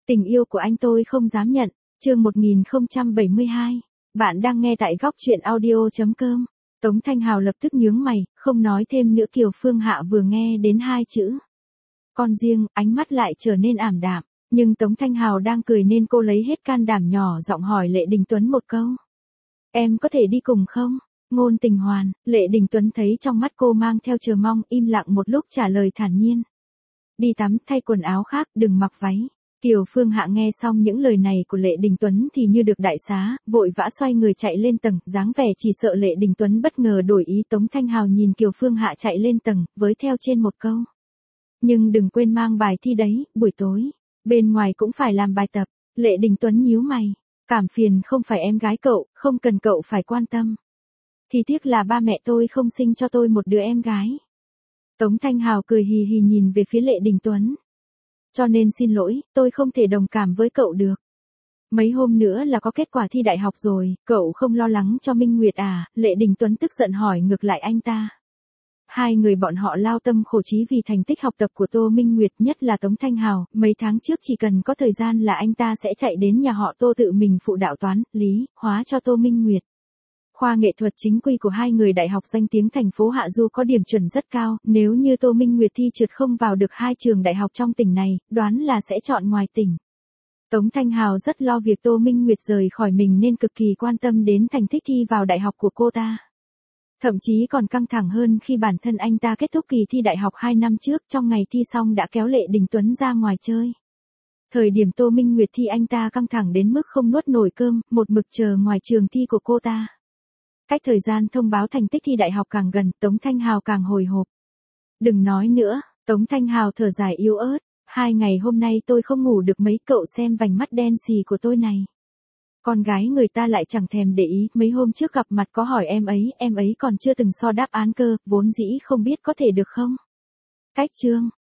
Tình yêu của anh tôi không dám nhận, chương 1072. Bạn đang nghe tại góc truyện audio.com. Tống Thanh Hào lập tức nhướng mày, không nói thêm nữa. Kiều Phương Hạ vừa nghe đến hai chữ con riêng, ánh mắt lại trở nên ảm đạm, nhưng Tống Thanh Hào đang cười nên cô lấy hết can đảm nhỏ giọng hỏi Lệ Đình Tuấn một câu. Em có thể đi cùng không? Ngôn Tình Hoàn. Lệ Đình Tuấn thấy trong mắt cô mang theo chờ mong, im lặng một lúc trả lời thản nhiên. Đi tắm, thay quần áo khác, đừng mặc váy. Kiều Phương Hạ nghe xong những lời này của Lệ Đình Tuấn thì như được đại xá, vội vã xoay người chạy lên tầng, dáng vẻ chỉ sợ Lệ Đình Tuấn bất ngờ đổi ý. Tống Thanh Hào nhìn Kiều Phương Hạ chạy lên tầng, với theo trên một câu. Nhưng đừng quên mang bài thi đấy, buổi tối, bên ngoài cũng phải làm bài tập. Lệ Đình Tuấn nhíu mày, cảm phiền không phải em gái cậu, không cần cậu phải quan tâm. Thì tiếc là ba mẹ tôi không sinh cho tôi một đứa em gái. Tống Thanh Hào cười hì hì nhìn về phía Lệ Đình Tuấn. Cho nên xin lỗi, tôi không thể đồng cảm với cậu được. Mấy hôm nữa là có kết quả thi đại học rồi, cậu không lo lắng cho Minh Nguyệt à? Lệ Đình Tuấn tức giận hỏi ngược lại anh ta. Hai người bọn họ lao tâm khổ trí vì thành tích học tập của Tô Minh Nguyệt, nhất là Tống Thanh Hào. Mấy tháng trước chỉ cần có thời gian là anh ta sẽ chạy đến nhà họ Tô tự mình phụ đạo toán, lý, hóa cho Tô Minh Nguyệt. Khoa nghệ thuật chính quy của hai người đại học danh tiếng thành phố Hạ Du có điểm chuẩn rất cao, nếu như Tô Minh Nguyệt thi trượt không vào được hai trường đại học trong tỉnh này, đoán là sẽ chọn ngoài tỉnh. Tống Thanh Hào rất lo việc Tô Minh Nguyệt rời khỏi mình nên cực kỳ quan tâm đến thành tích thi vào đại học của cô ta. Thậm chí còn căng thẳng hơn khi bản thân anh ta kết thúc kỳ thi đại học 2 năm trước, trong ngày thi xong đã kéo Lệ Đình Tuấn ra ngoài chơi. Thời điểm Tô Minh Nguyệt thi anh ta căng thẳng đến mức không nuốt nổi cơm, một mực chờ ngoài trường thi của cô ta. Cách thời gian thông báo thành tích thi đại học càng gần, Tống Thanh Hào càng hồi hộp. Đừng nói nữa, Tống Thanh Hào thở dài yếu ớt. 2 ngày hôm nay tôi không ngủ được mấy, cậu xem vành mắt đen xì của tôi này. Con gái người ta lại chẳng thèm để ý, mấy hôm trước gặp mặt có hỏi em ấy còn chưa từng so đáp án cơ, vốn dĩ không biết có thể được không. Cách chương,